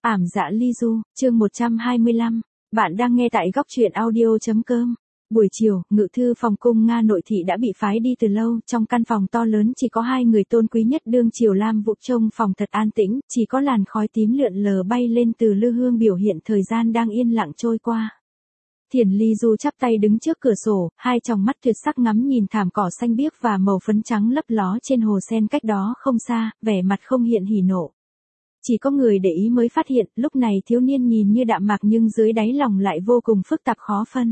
Ảm dạ ly du, chương 125. Bạn đang nghe tại góc truyện audio.com. Buổi chiều, ngự thư phòng cung Nga nội thị đã bị phái đi từ lâu, trong căn phòng to lớn chỉ có hai người tôn quý nhất đương triều Lam Vũ trông phòng thật an tĩnh, chỉ có làn khói tím lượn lờ bay lên từ lư hương biểu hiện thời gian đang yên lặng trôi qua. Thiền Ly Du chắp tay đứng trước cửa sổ, hai tròng mắt tuyệt sắc ngắm nhìn thảm cỏ xanh biếc và màu phấn trắng lấp ló trên hồ sen cách đó không xa, vẻ mặt không hiện hỉ nộ. Chỉ có người để ý mới phát hiện, lúc này thiếu niên nhìn như đạm mạc nhưng dưới đáy lòng lại vô cùng phức tạp khó phân.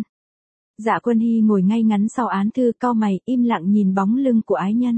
Dạ Quân Hy ngồi ngay ngắn sau án thư cau mày, im lặng nhìn bóng lưng của ái nhân.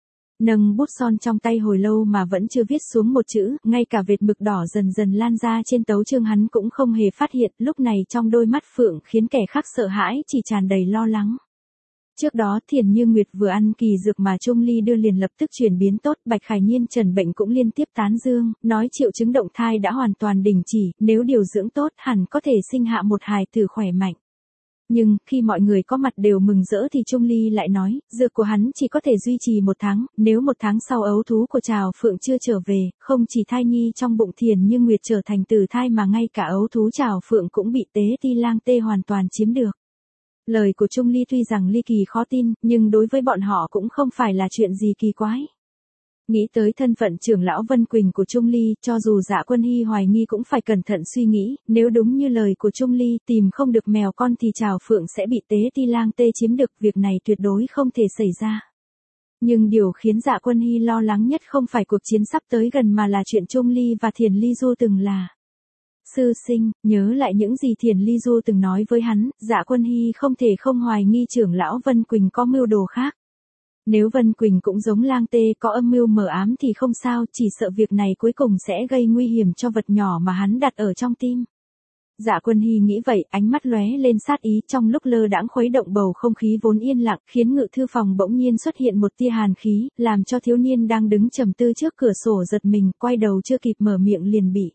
Nâng bút son trong tay hồi lâu mà vẫn chưa viết xuống một chữ, ngay cả vệt mực đỏ dần dần lan ra trên tấu chương hắn cũng không hề phát hiện, lúc này trong đôi mắt phượng khiến kẻ khác sợ hãi, chỉ tràn đầy lo lắng. Trước đó Thiền Như Nguyệt vừa ăn kỳ dược mà Trung Ly đưa liền lập tức chuyển biến tốt, Bạch Khải Nhiên trần bệnh cũng liên tiếp tán dương, nói triệu chứng động thai đã hoàn toàn đình chỉ, nếu điều dưỡng tốt hẳn có thể sinh hạ một hài tử khỏe mạnh. Nhưng, khi mọi người có mặt đều mừng rỡ thì Trung Ly lại nói, dược của hắn chỉ có thể duy trì 1 tháng, nếu 1 tháng sau ấu thú của Trào Phượng chưa trở về, không chỉ thai nhi trong bụng Thiền Như Nguyệt trở thành tử thai mà ngay cả ấu thú Trào Phượng cũng bị Tế Ti Lang Tê hoàn toàn chiếm được. Lời của Trung Ly tuy rằng ly kỳ khó tin, nhưng đối với bọn họ cũng không phải là chuyện gì kỳ quái. Nghĩ tới thân phận trưởng lão Vân Quỳnh của Trung Ly, cho dù Dạ Quân Hy hoài nghi cũng phải cẩn thận suy nghĩ, nếu đúng như lời của Trung Ly, tìm không được mèo con thì Trào Phượng sẽ bị Tế Ti Lang Tê chiếm được, việc này tuyệt đối không thể xảy ra. Nhưng điều khiến Dạ Quân Hy lo lắng nhất không phải cuộc chiến sắp tới gần mà là chuyện Trung Ly và Thiền Ly Du từng là sư sinh. Nhớ lại những gì Thiền Ly Du từng nói với hắn, Dạ Quân Hy không thể không hoài nghi trưởng lão Vân Quỳnh có mưu đồ khác. Nếu Vân Quỳnh cũng giống Lang Tê có âm mưu mờ ám thì không sao, chỉ sợ việc này cuối cùng sẽ gây nguy hiểm cho vật nhỏ mà hắn đặt ở trong tim. Dạ Quân Hy nghĩ vậy, ánh mắt lóe lên sát ý, trong lúc lơ đãng khuấy động bầu không khí vốn yên lặng, khiến ngự thư phòng bỗng nhiên xuất hiện một tia hàn khí, làm cho thiếu niên đang đứng trầm tư trước cửa sổ giật mình, quay đầu chưa kịp mở miệng liền bị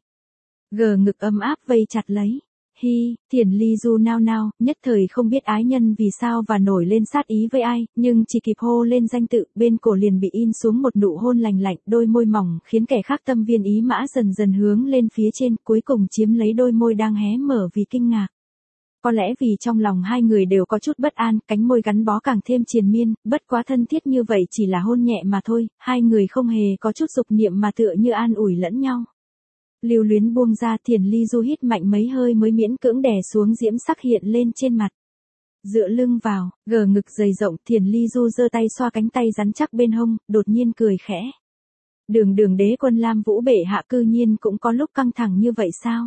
ngực ấm áp vây chặt lấy. Hi, Thiền Ly Du nao nao, nhất thời không biết ái nhân vì sao và nổi lên sát ý với ai, nhưng chỉ kịp hô lên danh tự, bên cổ liền bị in xuống một nụ hôn lành lạnh, đôi môi mỏng khiến kẻ khác tâm viên ý mã dần dần hướng lên phía trên, cuối cùng chiếm lấy đôi môi đang hé mở vì kinh ngạc. Có lẽ vì trong lòng hai người đều có chút bất an, cánh môi gắn bó càng thêm triền miên, bất quá thân thiết như vậy chỉ là hôn nhẹ mà thôi, hai người không hề có chút dục niệm mà tựa như an ủi lẫn nhau. Lưu luyến buông ra, Thiền Ly Du hít mạnh mấy hơi mới miễn cưỡng đè xuống diễm sắc hiện lên trên mặt. Dựa lưng vào, gờ ngực dày rộng, Thiền Ly Du giơ tay xoa cánh tay rắn chắc bên hông, đột nhiên cười khẽ. Đường đế quân Lam Vũ bệ hạ cư nhiên cũng có lúc căng thẳng như vậy sao?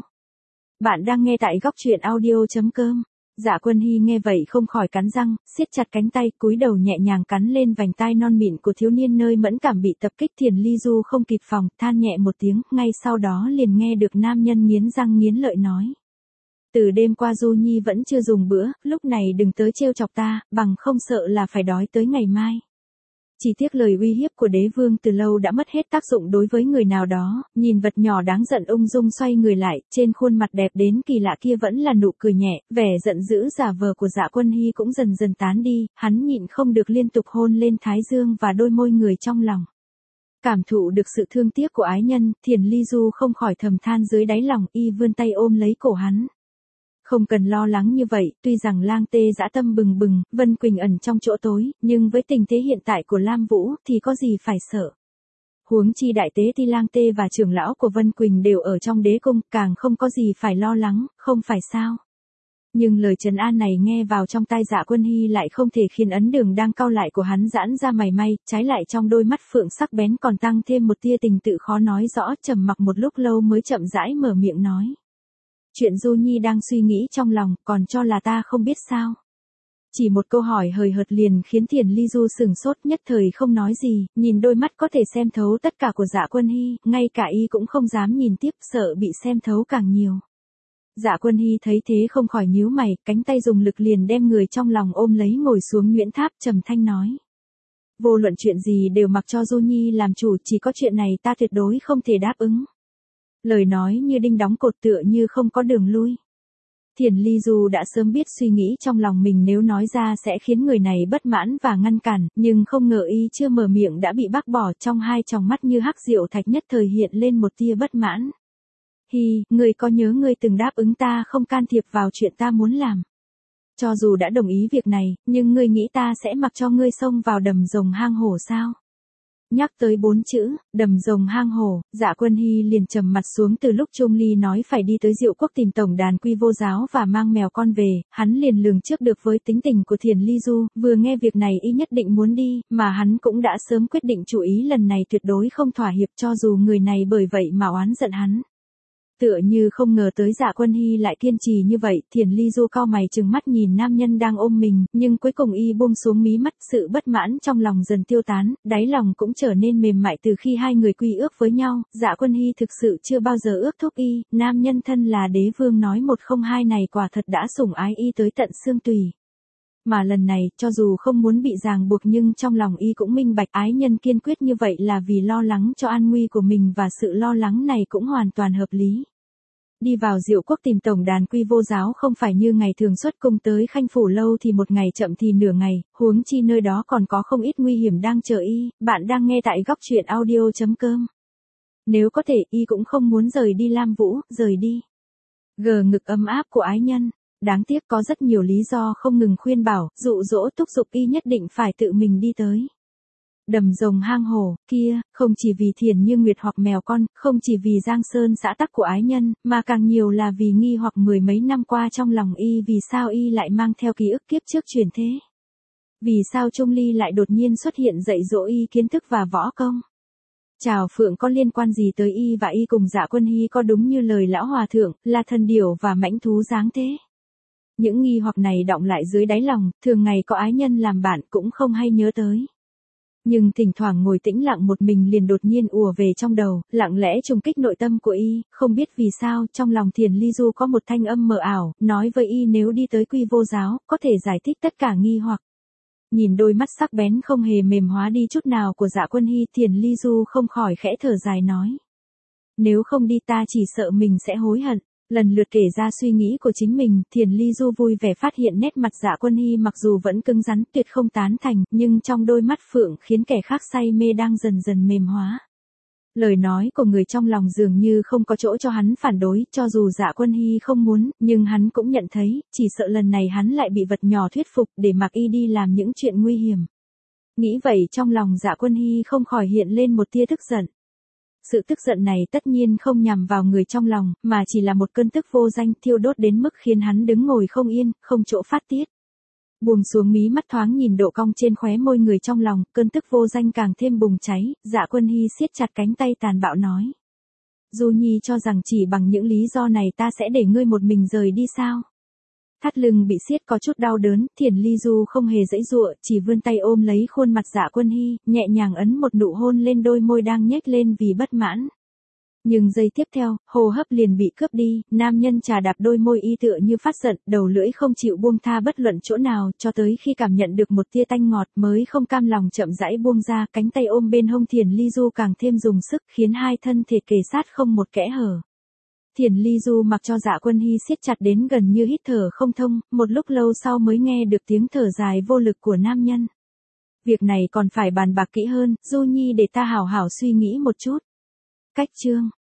Bạn đang nghe tại góc truyện audio.com. Dạ Quân Hy nghe vậy không khỏi cắn răng, siết chặt cánh tay, cúi đầu nhẹ nhàng cắn lên vành tai non mịn của thiếu niên nơi mẫn cảm bị tập kích. Thiền Ly Du không kịp phòng, than nhẹ một tiếng, ngay sau đó liền nghe được nam nhân nghiến răng nghiến lợi nói. Từ đêm qua Du Nhi vẫn chưa dùng bữa, lúc này đừng tới trêu chọc ta, bằng không sợ là phải đói tới ngày mai. Chỉ tiếc lời uy hiếp của đế vương từ lâu đã mất hết tác dụng đối với người nào đó, nhìn vật nhỏ đáng giận ung dung xoay người lại, trên khuôn mặt đẹp đến kỳ lạ kia vẫn là nụ cười nhẹ, vẻ giận dữ giả vờ của Dạ Quân Hy cũng dần dần tán đi, hắn nhịn không được liên tục hôn lên thái dương và đôi môi người trong lòng. Cảm thụ được sự thương tiếc của ái nhân, Thiền Ly Du không khỏi thầm than dưới đáy lòng, y vươn tay ôm lấy cổ hắn. Không cần lo lắng như vậy, tuy rằng Lang Tê dã tâm bừng bừng, Vân Quỳnh ẩn trong chỗ tối, nhưng với tình thế hiện tại của Lam Vũ thì có gì phải sợ. Huống chi đại tế Ti Lang Tê và trưởng lão của Vân Quỳnh đều ở trong đế cung, càng không có gì phải lo lắng, không phải sao. Nhưng lời trấn an này nghe vào trong tai Dạ Quân Hy lại không thể khiến ấn đường đang cau lại của hắn giãn ra mảy may, trái lại trong đôi mắt phượng sắc bén còn tăng thêm một tia tình tự khó nói rõ, trầm mặc một lúc lâu mới chậm rãi mở miệng nói. Chuyện Du Nhi đang suy nghĩ trong lòng, còn cho là ta không biết sao. Chỉ một câu hỏi hời hợt liền khiến Thiền Ly Du sửng sốt, nhất thời không nói gì, nhìn đôi mắt có thể xem thấu tất cả của Dạ Quân Hy, ngay cả y cũng không dám nhìn tiếp, sợ bị xem thấu càng nhiều. Dạ Quân Hy thấy thế không khỏi nhíu mày, cánh tay dùng lực liền đem người trong lòng ôm lấy ngồi xuống nhuyễn tháp, trầm thanh nói. Vô luận chuyện gì đều mặc cho Du Nhi làm chủ, chỉ có chuyện này ta tuyệt đối không thể đáp ứng. Lời nói như đinh đóng cột tựa như không có đường lui. Thiền Ly Du đã sớm biết suy nghĩ trong lòng mình nếu nói ra sẽ khiến người này bất mãn và ngăn cản, nhưng không ngờ y chưa mở miệng đã bị bác bỏ, trong hai tròng mắt như hắc diệu thạch nhất thời hiện lên một tia bất mãn. Hi, ngươi có nhớ ngươi từng đáp ứng ta không can thiệp vào chuyện ta muốn làm. Cho dù đã đồng ý việc này, nhưng ngươi nghĩ ta sẽ mặc cho ngươi xông vào đầm rồng hang hổ sao? Nhắc tới 4 chữ, đầm rồng hang hổ, Dạ Quân Hy liền trầm mặt xuống. Từ lúc Trung Ly nói phải đi tới Diệu Quốc tìm tổng đàn Quy Vô Giáo và mang mèo con về, hắn liền lường trước được với tính tình của Thiền Ly Du, vừa nghe việc này y nhất định muốn đi, mà hắn cũng đã sớm quyết định chủ ý lần này tuyệt đối không thỏa hiệp cho dù người này bởi vậy mà oán giận hắn. Tựa như không ngờ tới Dạ Quân Hy lại kiên trì như vậy, Thiền Ly Du cau mày trừng mắt nhìn nam nhân đang ôm mình, nhưng cuối cùng y buông xuống mí mắt, sự bất mãn trong lòng dần tiêu tán, đáy lòng cũng trở nên mềm mại từ khi hai người quy ước với nhau. Dạ Quân Hy thực sự chưa bao giờ ước thúc y, nam nhân thân là đế vương nói 102 này quả thật đã sủng ái y tới tận xương tùy. Mà lần này, cho dù không muốn bị ràng buộc nhưng trong lòng y cũng minh bạch ái nhân kiên quyết như vậy là vì lo lắng cho an nguy của mình và sự lo lắng này cũng hoàn toàn hợp lý. Đi vào Diệu Quốc tìm tổng đàn Quy Vô Giáo không phải như ngày thường xuất cung tới Khanh Phủ lâu thì một ngày chậm thì nửa ngày, huống chi nơi đó còn có không ít nguy hiểm đang chờ y. Bạn đang nghe tại góc truyện audio.com. Nếu có thể y cũng không muốn rời đi Lam Vũ, rời đi. Gờ ngực ấm áp của ái nhân. Đáng tiếc có rất nhiều lý do không ngừng khuyên bảo, dụ dỗ thúc giục y nhất định phải tự mình đi tới. Đầm rồng hang hổ, kia, không chỉ vì Thiền Như Nguyệt hoặc mèo con, không chỉ vì Giang Sơn xã tắc của ái nhân, mà càng nhiều là vì nghi hoặc mười mấy năm qua trong lòng y vì sao y lại mang theo ký ức kiếp trước truyền thế. Vì sao Trung Ly lại đột nhiên xuất hiện dạy dỗ y kiến thức và võ công. Trào Phượng có liên quan gì tới y và y cùng Dạ Quân Hy có đúng như lời lão hòa thượng, là thần điểu và mãnh thú dáng thế. Những nghi hoặc này đọng lại dưới đáy lòng, thường ngày có ái nhân làm bạn cũng không hay nhớ tới. Nhưng thỉnh thoảng ngồi tĩnh lặng một mình liền đột nhiên ùa về trong đầu, lặng lẽ trùng kích nội tâm của y, không biết vì sao trong lòng Thiền Ly Du có một thanh âm mờ ảo, nói với y nếu đi tới Quy Vô Giáo, có thể giải thích tất cả nghi hoặc. Nhìn đôi mắt sắc bén không hề mềm hóa đi chút nào của Dạ Quân Hy, Thiền Ly Du không khỏi khẽ thở dài nói. Nếu không đi ta chỉ sợ mình sẽ hối hận. Lần lượt kể ra suy nghĩ của chính mình, Thiền Ly Du vui vẻ phát hiện nét mặt Dạ Quân Hy mặc dù vẫn cứng rắn tuyệt không tán thành, nhưng trong đôi mắt phượng khiến kẻ khác say mê đang dần dần mềm hóa. Lời nói của người trong lòng dường như không có chỗ cho hắn phản đối, cho dù Dạ Quân Hy không muốn, nhưng hắn cũng nhận thấy, chỉ sợ lần này hắn lại bị vật nhỏ thuyết phục để mặc y đi làm những chuyện nguy hiểm. Nghĩ vậy trong lòng Dạ Quân Hy không khỏi hiện lên một tia tức giận. Sự tức giận này tất nhiên không nhằm vào người trong lòng, mà chỉ là một cơn tức vô danh thiêu đốt đến mức khiến hắn đứng ngồi không yên, không chỗ phát tiết. Buông xuống mí mắt thoáng nhìn độ cong trên khóe môi người trong lòng, cơn tức vô danh càng thêm bùng cháy. Dạ Quân Hy siết chặt cánh tay tàn bạo nói. Du Nhi cho rằng chỉ bằng những lý do này ta sẽ để ngươi một mình rời đi sao? Thắt lưng bị siết có chút đau đớn, Thiền Ly Du không hề giãy giụa, chỉ vươn tay ôm lấy khuôn mặt Dạ Quân Hy, nhẹ nhàng ấn một nụ hôn lên đôi môi đang nhếch lên vì bất mãn. Nhưng giây tiếp theo, hô hấp liền bị cướp đi, nam nhân trà đạp đôi môi y tựa như phát giận, đầu lưỡi không chịu buông tha bất luận chỗ nào, cho tới khi cảm nhận được một tia tanh ngọt mới không cam lòng chậm rãi buông ra, cánh tay ôm bên hông Thiền Ly Du càng thêm dùng sức, khiến hai thân thể kề sát không một kẽ hở. Thiền Ly Du mặc cho Dạ Quân Hy siết chặt đến gần như hít thở không thông, một lúc lâu sau mới nghe được tiếng thở dài vô lực của nam nhân. Việc này còn phải bàn bạc kỹ hơn, Du Nhi để ta hảo hảo suy nghĩ một chút. Cách chương